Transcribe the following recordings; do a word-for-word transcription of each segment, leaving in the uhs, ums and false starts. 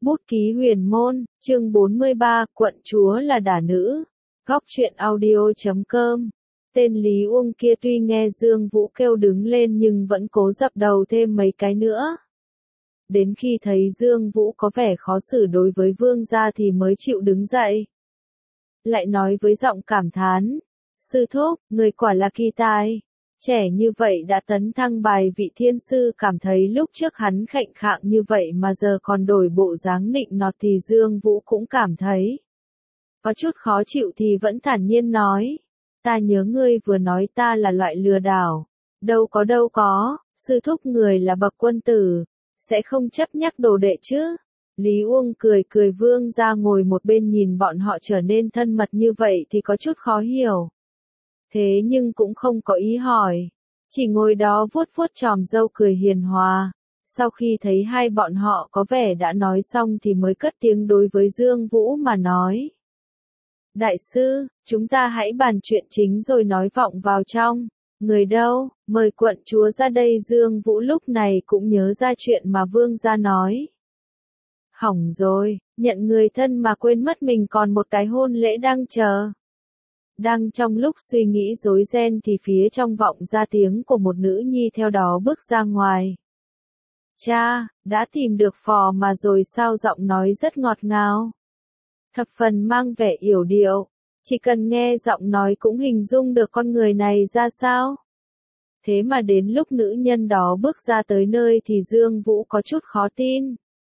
Bút ký huyền môn, chương bốn mươi ba, quận chúa là đả nữ. Góc truyện audio chấm com. Tên Lý Uông kia tuy nghe Dương Vũ kêu đứng lên nhưng vẫn cố dập đầu thêm mấy cái nữa. Đến khi thấy Dương Vũ có vẻ khó xử đối với vương gia thì mới chịu đứng dậy. Lại nói với giọng cảm thán, sư thúc, người quả là kỳ tài. Trẻ như vậy đã tấn thăng bài vị thiên sư, cảm thấy lúc trước hắn khệnh khạng như vậy mà giờ còn đổi bộ dáng nịnh nọt thì Dương Vũ cũng cảm thấy có chút khó chịu thì vẫn thản nhiên nói, ta nhớ ngươi vừa nói ta là loại lừa đảo. Đâu có đâu có, sư thúc người là bậc quân tử, sẽ không chấp nhắc đồ đệ chứ. Lý Uông cười cười, vương ra ngồi một bên nhìn bọn họ trở nên thân mật như vậy thì có chút khó hiểu. Thế nhưng cũng không có ý hỏi, chỉ ngồi đó vuốt vuốt chòm râu cười hiền hòa. Sau khi thấy hai bọn họ có vẻ đã nói xong thì mới cất tiếng đối với Dương Vũ mà nói. Đại sư, chúng ta hãy bàn chuyện chính rồi nói vọng vào trong. Người đâu, mời quận chúa ra đây. Dương Vũ lúc này cũng nhớ ra chuyện mà vương gia nói. Hỏng rồi, nhận người thân mà quên mất mình còn một cái hôn lễ đang chờ. Đang trong lúc suy nghĩ rối ren thì phía trong vọng ra tiếng của một nữ nhi theo đó bước ra ngoài. Cha, đã tìm được phò mà rồi sao? Giọng nói rất ngọt ngào, thập phần mang vẻ yểu điệu, chỉ cần nghe giọng nói cũng hình dung được con người này ra sao. Thế mà đến lúc nữ nhân đó bước ra tới nơi thì Dương Vũ có chút khó tin.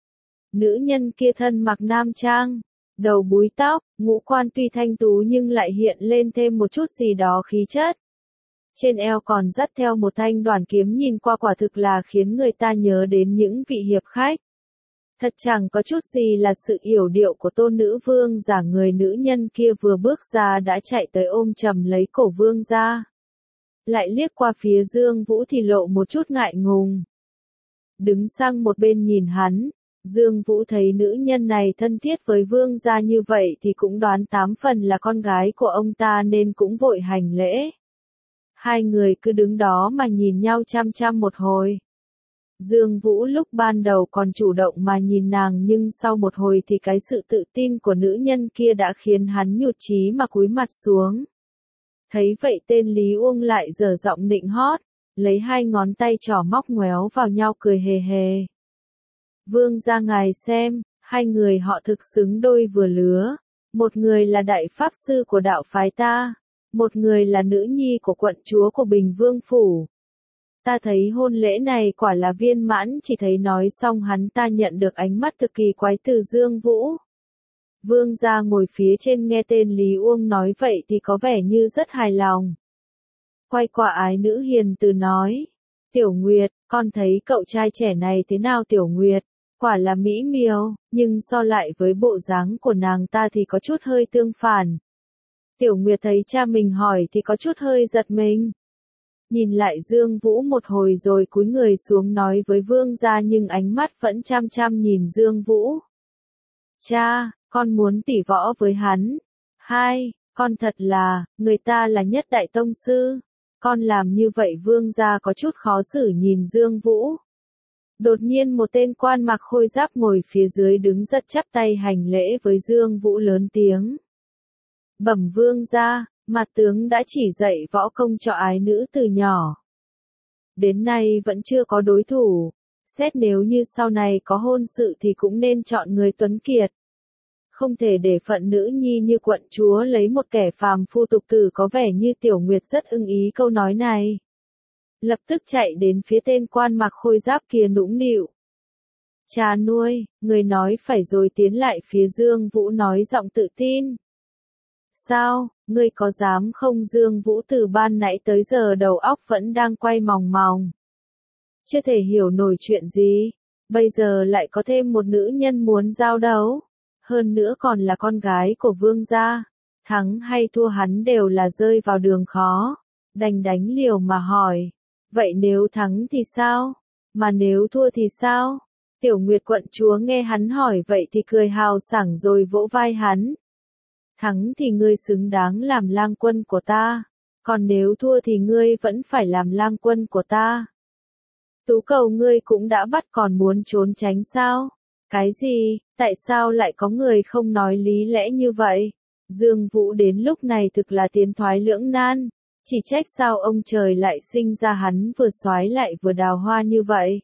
Nữ nhân kia thân mặc nam trang, đầu búi tóc, ngũ quan tuy thanh tú nhưng lại hiện lên thêm một chút gì đó khí chất. Trên eo còn dắt theo một thanh đoàn kiếm, nhìn qua quả thực là khiến người ta nhớ đến những vị hiệp khách. Thật chẳng có chút gì là sự yểu điệu của tôn nữ vương giả. Người nữ nhân kia vừa bước ra đã chạy tới ôm chầm lấy cổ vương ra. Lại liếc qua phía Dương Vũ thì lộ một chút ngại ngùng. Đứng sang một bên nhìn hắn. Dương Vũ thấy nữ nhân này thân thiết với vương gia như vậy thì cũng đoán tám phần là con gái của ông ta nên cũng vội hành lễ. Hai người cứ đứng đó mà nhìn nhau chăm chăm một hồi. Dương Vũ lúc ban đầu còn chủ động mà nhìn nàng nhưng sau một hồi thì cái sự tự tin của nữ nhân kia đã khiến hắn nhụt chí mà cúi mặt xuống. Thấy vậy tên Lý Uông lại giở giọng nịnh hót, lấy hai ngón tay trỏ móc ngoéo vào nhau cười hề hề. Vương gia ngài xem, hai người họ thực xứng đôi vừa lứa. Một người là đại pháp sư của đạo phái ta, một người là nữ nhi của quận chúa của Bình Vương Phủ. Ta thấy hôn lễ này quả là viên mãn. Chỉ thấy nói xong hắn ta nhận được ánh mắt cực kỳ quái từ Dương Vũ. Vương gia ngồi phía trên nghe tên Lý Uông nói vậy thì có vẻ như rất hài lòng. Quay qua ái nữ hiền từ nói, Tiểu Nguyệt, con thấy cậu trai trẻ này thế nào? Tiểu Nguyệt, quả là mỹ miều, nhưng so lại với bộ dáng của nàng ta thì có chút hơi tương phản. Tiểu Nguyệt thấy cha mình hỏi thì có chút hơi giật mình. Nhìn lại Dương Vũ một hồi rồi cúi người xuống nói với vương gia nhưng ánh mắt vẫn chăm chăm nhìn Dương Vũ. Cha, con muốn tỉ võ với hắn. Hai, con thật là, người ta là nhất đại tông sư. Con làm như vậy? Vương gia có chút khó xử nhìn Dương Vũ. Đột nhiên một tên quan mặc khôi giáp ngồi phía dưới đứng giật chắp tay hành lễ với Dương Vũ lớn tiếng. Bẩm vương gia, mặt tướng đã chỉ dạy võ công cho ái nữ từ nhỏ. Đến nay vẫn chưa có đối thủ. Xét nếu như sau này có hôn sự thì cũng nên chọn người tuấn kiệt. Không thể để phận nữ nhi như quận chúa lấy một kẻ phàm phu tục tử. Có vẻ như Tiểu Nguyệt rất ưng ý câu nói này. Lập tức chạy đến phía tên quan mặc khôi giáp kia nũng nịu. Cha nuôi, người nói phải rồi, tiến lại phía Dương Vũ nói giọng tự tin. Sao, ngươi có dám không? Dương Vũ từ ban nãy tới giờ đầu óc vẫn đang quay mòng mòng. Chưa thể hiểu nổi chuyện gì, bây giờ lại có thêm một nữ nhân muốn giao đấu. Hơn nữa còn là con gái của vương gia. Thắng hay thua hắn đều là rơi vào đường khó. Đành đánh liều mà hỏi. Vậy nếu thắng thì sao? Mà nếu thua thì sao? Tiểu Nguyệt quận chúa nghe hắn hỏi vậy thì cười hào sảng rồi vỗ vai hắn. Thắng thì ngươi xứng đáng làm lang quân của ta. Còn nếu thua thì ngươi vẫn phải làm lang quân của ta. Tú cầu ngươi cũng đã bắt còn muốn trốn tránh sao? Cái gì, tại sao lại có người không nói lý lẽ như vậy? Dương Vũ đến lúc này thực là tiến thoái lưỡng nan, chỉ trách sao ông trời lại sinh ra hắn vừa soái lại vừa đào hoa như vậy.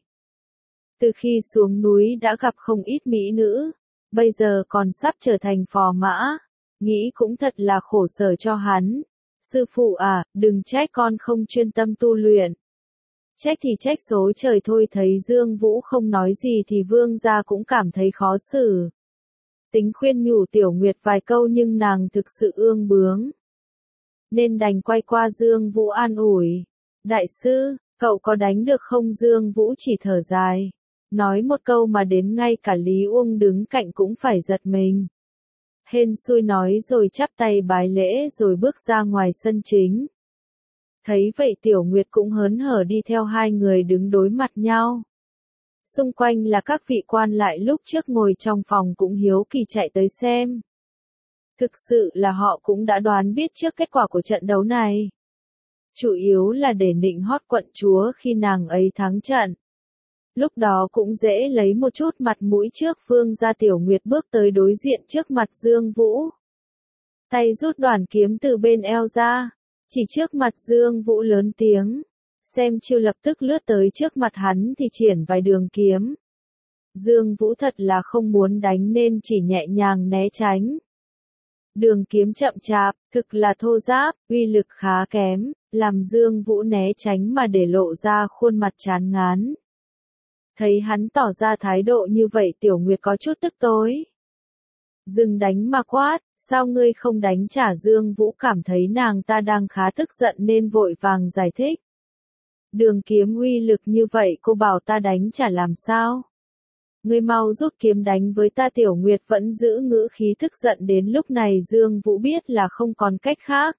Từ khi xuống núi đã gặp không ít mỹ nữ, bây giờ còn sắp trở thành phò mã, nghĩ cũng thật là khổ sở cho hắn. Sư phụ à, đừng trách con không chuyên tâm tu luyện. Trách thì trách số trời thôi. Thấy Dương Vũ không nói gì thì Vương gia cũng cảm thấy khó xử. Tính khuyên nhủ Tiểu Nguyệt vài câu nhưng nàng thực sự ương bướng, nên đành quay qua Dương Vũ an ủi. Đại sư, cậu có đánh được không? Dương Vũ chỉ thở dài, nói một câu mà đến ngay cả Lý Uông đứng cạnh cũng phải giật mình. Hên xui nói rồi chắp tay bái lễ rồi bước ra ngoài sân chính. Thấy vậy Tiểu Nguyệt cũng hớn hở đi theo hai người đứng đối mặt nhau. Xung quanh là các vị quan lại lúc trước ngồi trong phòng cũng hiếu kỳ chạy tới xem. Thực sự là họ cũng đã đoán biết trước kết quả của trận đấu này. Chủ yếu là để nịnh hót quận chúa khi nàng ấy thắng trận. Lúc đó cũng dễ lấy một chút mặt mũi trước Vương gia. Tiểu Nguyệt bước tới đối diện trước mặt Dương Vũ. Tay rút đoàn kiếm từ bên eo ra, chỉ trước mặt Dương Vũ lớn tiếng. Xem chiêu lập tức lướt tới trước mặt hắn thì triển vài đường kiếm. Dương Vũ thật là không muốn đánh nên chỉ nhẹ nhàng né tránh. Đường kiếm chậm chạp, thực là thô ráp, uy lực khá kém, làm Dương Vũ né tránh mà để lộ ra khuôn mặt chán ngán. Thấy hắn tỏ ra thái độ như vậy Tiểu Nguyệt có chút tức tối. Dừng đánh mà quát, sao ngươi không đánh trả? Dương Vũ cảm thấy nàng ta đang khá tức giận nên vội vàng giải thích. Đường kiếm uy lực như vậy cô bảo ta đánh trả làm sao? Ngươi mau rút kiếm đánh với ta. Tiểu Nguyệt vẫn giữ ngữ khí tức giận. Đến lúc này Dương Vũ biết là không còn cách khác.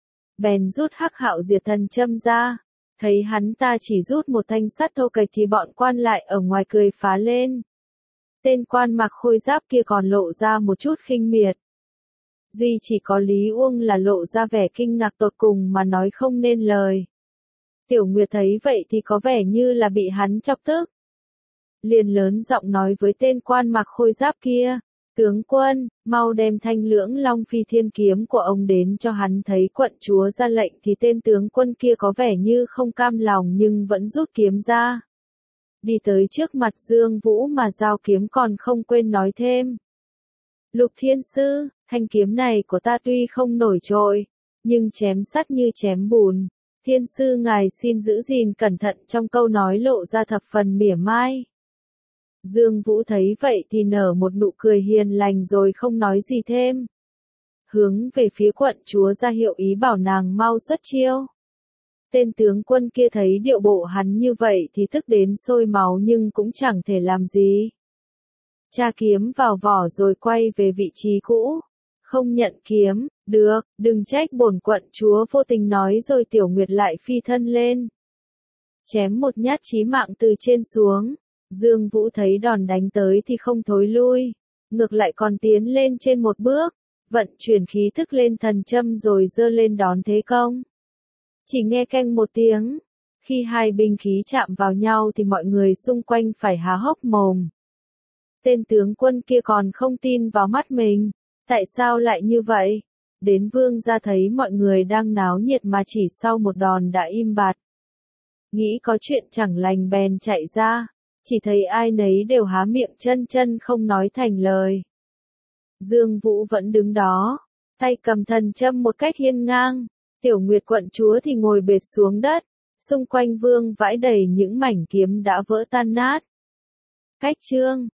Bèn rút Hắc Hạo Diệt Thần Châm ra. Thấy hắn ta chỉ rút một thanh sắt thô kệch thì bọn quan lại ở ngoài cười phá lên. Tên quan mặc khôi giáp kia còn lộ ra một chút khinh miệt. Duy chỉ có Lý Uông là lộ ra vẻ kinh ngạc tột cùng mà nói không nên lời. Tiểu Nguyệt thấy vậy thì có vẻ như là bị hắn chọc tức. Liền lớn giọng nói với tên quan mặc khôi giáp kia. Tướng quân, mau đem thanh lưỡng long phi thiên kiếm của ông đến cho hắn. Thấy quận chúa ra lệnh thì tên tướng quân kia có vẻ như không cam lòng nhưng vẫn rút kiếm ra. Đi tới trước mặt Dương Vũ mà giao kiếm còn không quên nói thêm. Lục Thiên Sư, thanh kiếm này của ta tuy không nổi trội, nhưng chém sắt như chém bùn. Thiên Sư ngài xin giữ gìn cẩn thận. Trong câu nói lộ ra thập phần mỉa mai. Dương Vũ thấy vậy thì nở một nụ cười hiền lành rồi không nói gì thêm. Hướng về phía quận chúa ra hiệu ý bảo nàng mau xuất chiêu. Tên tướng quân kia thấy điệu bộ hắn như vậy thì tức đến sôi máu nhưng cũng chẳng thể làm gì. Tra kiếm vào vỏ rồi quay về vị trí cũ. Không nhận kiếm, được, đừng trách bổn quận chúa vô tình nói rồi. Tiểu Nguyệt lại phi thân lên. Chém một nhát chí mạng từ trên xuống. Dương Vũ thấy đòn đánh tới thì không thối lui, ngược lại còn tiến lên trên một bước, vận chuyển khí thức lên thần châm rồi giơ lên đón thế công. Chỉ nghe keng một tiếng, khi hai binh khí chạm vào nhau thì mọi người xung quanh phải há hốc mồm. Tên tướng quân kia còn không tin vào mắt mình, tại sao lại như vậy? Đến Vương gia thấy mọi người đang náo nhiệt mà chỉ sau một đòn đã im bặt. Nghĩ có chuyện chẳng lành bèn chạy ra. Chỉ thấy ai nấy đều há miệng chân chân không nói thành lời. Dương Vũ vẫn đứng đó, tay cầm thần châm một cách hiên ngang. Tiểu Nguyệt quận chúa thì ngồi bệt xuống đất, xung quanh vương vãi đầy những mảnh kiếm đã vỡ tan nát. Cách chương